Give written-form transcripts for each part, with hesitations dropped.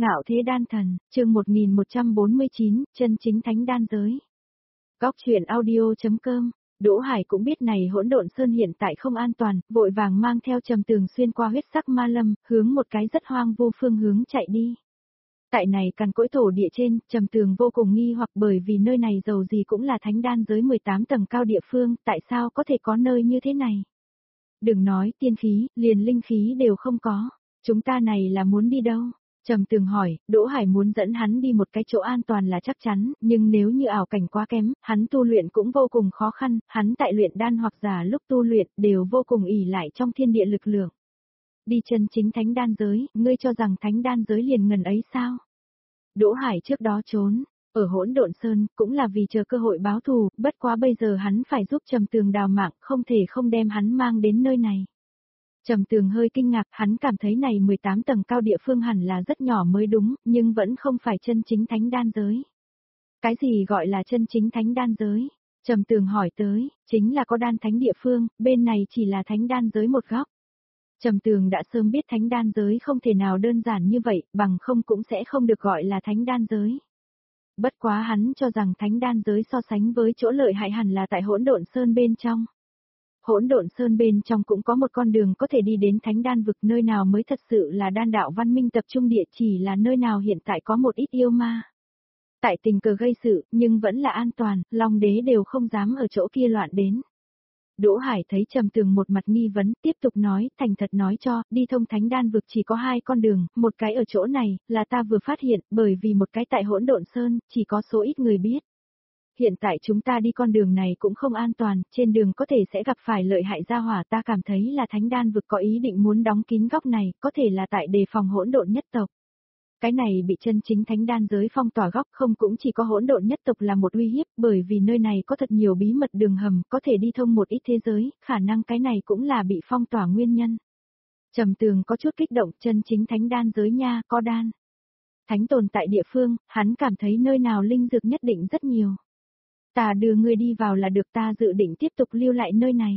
Ngạo thế đan thần, chương 1149, chân chính thánh đan giới. Góc truyện audio.com. Đỗ Hải cũng biết này Hỗn Độn Sơn hiện tại không an toàn, vội vàng mang theo Trầm Tường xuyên qua huyết sắc ma lâm, hướng một cái rất hoang vu phương hướng chạy đi. Tại này cằn cỗi thổ địa trên, Trầm Tường vô cùng nghi hoặc bởi vì nơi này dầu gì cũng là thánh đan giới 18 tầng cao địa phương, tại sao có thể có nơi như thế này? Đừng nói tiên khí, liền linh khí đều không có. Chúng ta này là muốn đi đâu? Trầm Tường hỏi, Đỗ Hải muốn dẫn hắn đi một cái chỗ an toàn là chắc chắn, nhưng nếu như ảo cảnh quá kém, hắn tu luyện cũng vô cùng khó khăn, hắn tại luyện đan hoặc giả lúc tu luyện đều vô cùng ỷ lại trong thiên địa lực lượng. Đi chân chính thánh đan giới, ngươi cho rằng thánh đan giới liền ngần ấy sao? Đỗ Hải trước đó trốn ở Hỗn Độn Sơn, cũng là vì chờ cơ hội báo thù, bất quá bây giờ hắn phải giúp Trầm Tường đào mạng, không thể không đem hắn mang đến nơi này. Trầm Tường hơi kinh ngạc, hắn cảm thấy này 18 tầng cao địa phương hẳn là rất nhỏ mới đúng, nhưng vẫn không phải chân chính thánh đan giới. Cái gì gọi là chân chính thánh đan giới? Trầm Tường hỏi tới, chính là có đan thánh địa phương, bên này chỉ là thánh đan giới một góc. Trầm Tường đã sớm biết thánh đan giới không thể nào đơn giản như vậy, bằng không cũng sẽ không được gọi là thánh đan giới. Bất quá hắn cho rằng thánh đan giới so sánh với chỗ lợi hại hẳn là tại Hỗn Độn Sơn bên trong. Hỗn Độn Sơn bên trong cũng có một con đường có thể đi đến thánh đan vực, nơi nào mới thật sự là đan đạo văn minh tập trung địa, chỉ là nơi nào hiện tại có một ít yêu ma. Tại tình cờ gây sự, nhưng vẫn là an toàn, Long Đế đều không dám ở chỗ kia loạn đến. Đỗ Hải thấy Trầm Tường một mặt nghi vấn, tiếp tục nói, thành thật nói cho, đi thông thánh đan vực chỉ có hai con đường, một cái ở chỗ này, là ta vừa phát hiện, bởi vì một cái tại Hỗn Độn Sơn, chỉ có số ít người biết. Hiện tại chúng ta đi con đường này cũng không an toàn, trên đường có thể sẽ gặp phải lợi hại gia hỏa, ta cảm thấy là thánh đan vực có ý định muốn đóng kín góc này, có thể là tại đề phòng hỗn độn nhất tộc. Cái này bị chân chính thánh đan giới phong tỏa góc không cũng chỉ có hỗn độn nhất tộc là một uy hiếp, bởi vì nơi này có thật nhiều bí mật đường hầm, có thể đi thông một ít thế giới, khả năng cái này cũng là bị phong tỏa nguyên nhân. Trầm Tường có chút kích động, chân chính thánh đan giới nha, có đan thánh tồn tại địa phương, hắn cảm thấy nơi nào linh dược nhất định rất nhiều. Ta đưa ngươi đi vào là được, ta dự định tiếp tục lưu lại nơi này.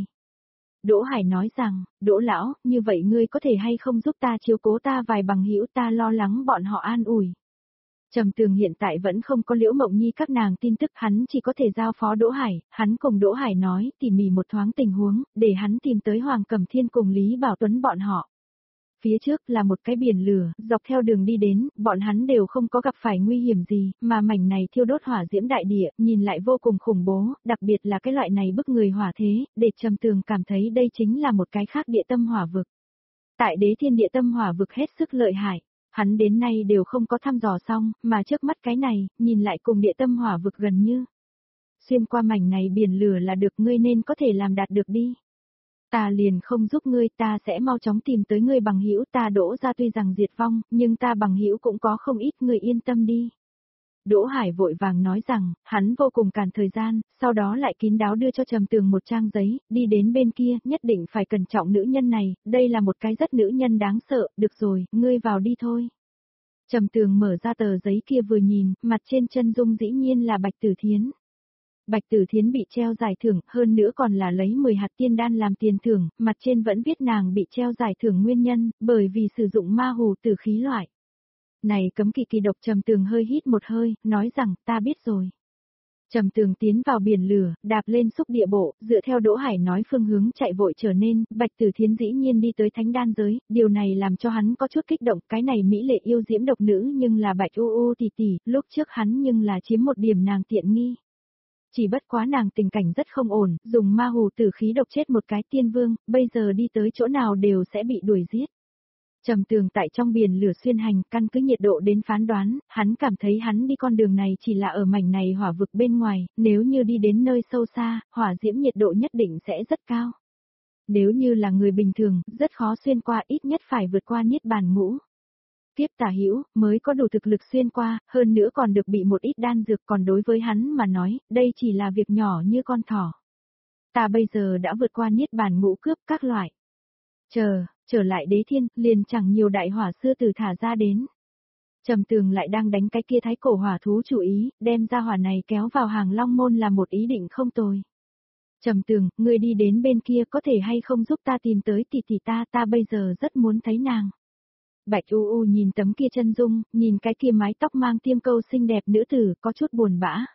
Đỗ Hải nói rằng, Đỗ lão, như vậy ngươi có thể hay không giúp ta chiếu cố ta vài bằng hữu, ta lo lắng bọn họ an ủi. Trầm Tường hiện tại vẫn không có Liễu Mộng Nhi các nàng tin tức, hắn chỉ có thể giao phó Đỗ Hải, hắn cùng Đỗ Hải nói tỉ mỉ một thoáng tình huống, để hắn tìm tới Hoàng Cẩm Thiên cùng Lý Bảo Tuấn bọn họ. Phía trước là một cái biển lửa, dọc theo đường đi đến, bọn hắn đều không có gặp phải nguy hiểm gì, mà mảnh này thiêu đốt hỏa diễm đại địa, nhìn lại vô cùng khủng bố, đặc biệt là cái loại này bức người hỏa thế, để Trầm Tường cảm thấy đây chính là một cái khác địa tâm hỏa vực. Tại Đế Thiên địa tâm hỏa vực hết sức lợi hại, hắn đến nay đều không có thăm dò xong, mà trước mắt cái này, nhìn lại cùng địa tâm hỏa vực gần như. Xuyên qua mảnh này biển lửa là được, ngươi nên có thể làm đạt được đi. Ta liền không giúp ngươi, ta sẽ mau chóng tìm tới ngươi bằng hữu, ta Đỗ ra tuy rằng diệt vong, nhưng ta bằng hữu cũng có không ít, ngươi yên tâm đi. Đỗ Hải vội vàng nói rằng, hắn vô cùng cản thời gian, sau đó lại kín đáo đưa cho Trầm Tường một trang giấy, đi đến bên kia, nhất định phải cẩn trọng nữ nhân này, đây là một cái rất nữ nhân đáng sợ, được rồi, ngươi vào đi thôi. Trầm Tường mở ra tờ giấy kia vừa nhìn, mặt trên chân dung dĩ nhiên là Bạch Tử Thiến. Bạch Tử Thiến bị treo giải thưởng, hơn nữa còn là lấy 10 hạt tiên đan làm tiền thưởng, mặt trên vẫn viết nàng bị treo giải thưởng nguyên nhân, bởi vì sử dụng ma hù tử khí loại. Này cấm kỵ kỳ độc. Trầm Tường hơi hít một hơi, nói rằng, ta biết rồi. Trầm Tường tiến vào biển lửa, đạp lên xúc địa bộ, dựa theo Đỗ Hải nói phương hướng chạy vội trở nên, Bạch Tử Thiến dĩ nhiên đi tới thánh đan giới, điều này làm cho hắn có chút kích động, cái này mỹ lệ yêu diễm độc nữ nhưng là Bạch tỷ tỷ, lúc trước hắn nhưng là chiếm một điểm nàng tiện nghi. Chỉ bất quá nàng tình cảnh rất không ổn, dùng ma hù tử khí độc chết một cái tiên vương, bây giờ đi tới chỗ nào đều sẽ bị đuổi giết. Trầm Tường tại trong biển lửa xuyên hành, căn cứ nhiệt độ đến phán đoán, hắn cảm thấy hắn đi con đường này chỉ là ở mảnh này hỏa vực bên ngoài, nếu như đi đến nơi sâu xa, hỏa diễm nhiệt độ nhất định sẽ rất cao. Nếu như là người bình thường, rất khó xuyên qua, ít nhất phải vượt qua niết bàn ngũ kiếp tả hữu mới có đủ thực lực xuyên qua, hơn nữa còn được bị một ít đan dược, còn đối với hắn mà nói, đây chỉ là việc nhỏ như con thỏ. Ta bây giờ đã vượt qua niết bàn ngũ cướp các loại. Trở lại Đế Thiên, liền chẳng nhiều đại hỏa sư tử thả ra đến. Trầm Tường lại đang đánh cái kia thái cổ hỏa thú chủ ý, đem ra hỏa này kéo vào Hàng Long môn là một ý định không tồi. Trầm Tường, ngươi đi đến bên kia có thể hay không giúp ta tìm tới tỷ tỷ ta bây giờ rất muốn thấy nàng. Bạch U U nhìn tấm kia chân dung, nhìn cái kia mái tóc mang tiêm câu xinh đẹp nữ tử, có chút buồn bã.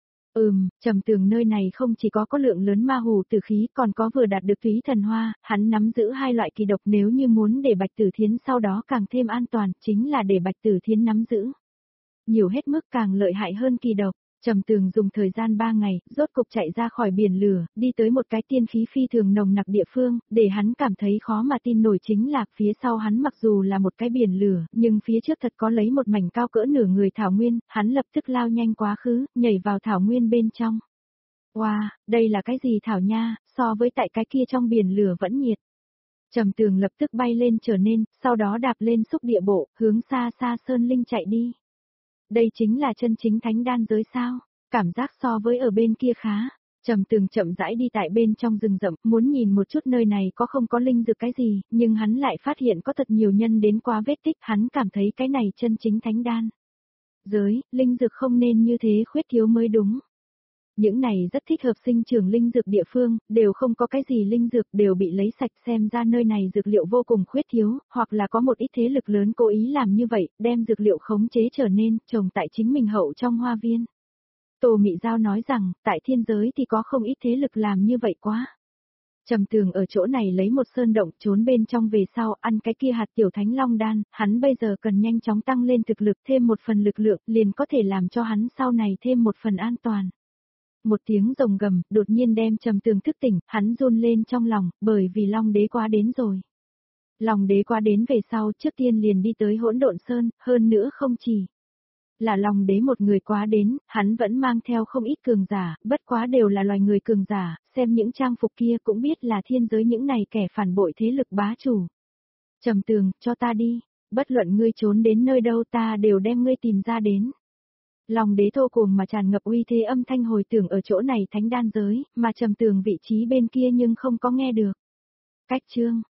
Trầm Tường nơi này không chỉ có lượng lớn ma hù tử khí, còn có vừa đạt được túy thần hoa, hắn nắm giữ hai loại kỳ độc, nếu như muốn để Bạch Tử Thiến sau đó càng thêm an toàn, chính là để Bạch Tử Thiến nắm giữ. Nhiều hết mức càng lợi hại hơn kỳ độc. Trầm Tường dùng thời gian 3 ngày, rốt cục chạy ra khỏi biển lửa, đi tới một cái tiên khí phi thường nồng nặc địa phương, để hắn cảm thấy khó mà tin nổi chính là phía sau hắn mặc dù là một cái biển lửa, nhưng phía trước thật có lấy một mảnh cao cỡ nửa người thảo nguyên, hắn lập tức lao nhanh quá khứ, nhảy vào thảo nguyên bên trong. Wow, đây là cái gì thảo nha, so với tại cái kia trong biển lửa vẫn nhiệt. Trầm Tường lập tức bay lên trở nên, sau đó đạp lên xúc địa bộ, hướng xa xa sơn linh chạy đi. Đây chính là chân chính thánh đan giới sao? Cảm giác so với ở bên kia khá. Trầm Tường chậm rãi đi tại bên trong rừng rậm, muốn nhìn một chút nơi này có không có linh dược cái gì, nhưng hắn lại phát hiện có thật nhiều nhân đến qua vết tích, hắn cảm thấy cái này chân chính thánh đan giới, linh dược không nên như thế khuyết thiếu mới đúng. Những này rất thích hợp sinh trưởng linh dược địa phương, đều không có cái gì linh dược, đều bị lấy sạch, xem ra nơi này dược liệu vô cùng khuyết thiếu, hoặc là có một ít thế lực lớn cố ý làm như vậy, đem dược liệu khống chế trở nên, trồng tại chính mình hậu trong hoa viên. Tô Mị Giao nói rằng, tại thiên giới thì có không ít thế lực làm như vậy quá. Trầm Tường ở chỗ này lấy một sơn động trốn bên trong về sau ăn cái kia hạt tiểu thánh long đan, hắn bây giờ cần nhanh chóng tăng lên thực lực, thêm một phần lực lượng, liền có thể làm cho hắn sau này thêm một phần an toàn. Một tiếng rồng gầm, đột nhiên đem Trầm Tường thức tỉnh, hắn run lên trong lòng, bởi vì Long Đế quá đến rồi. Long Đế quá đến về sau, trước tiên liền đi tới Hỗn Độn Sơn, hơn nữa không chỉ là Long Đế một người quá đến, hắn vẫn mang theo không ít cường giả, bất quá đều là loài người cường giả, xem những trang phục kia cũng biết là thiên giới những này kẻ phản bội thế lực bá chủ. Trầm Tường, cho ta đi, bất luận ngươi trốn đến nơi đâu ta đều đem ngươi tìm ra đến. Long Đế thô cuồng mà tràn ngập uy thế âm thanh hồi tưởng ở chỗ này thánh đan giới, mà Trầm Tường vị trí bên kia nhưng không có nghe được. Cách chương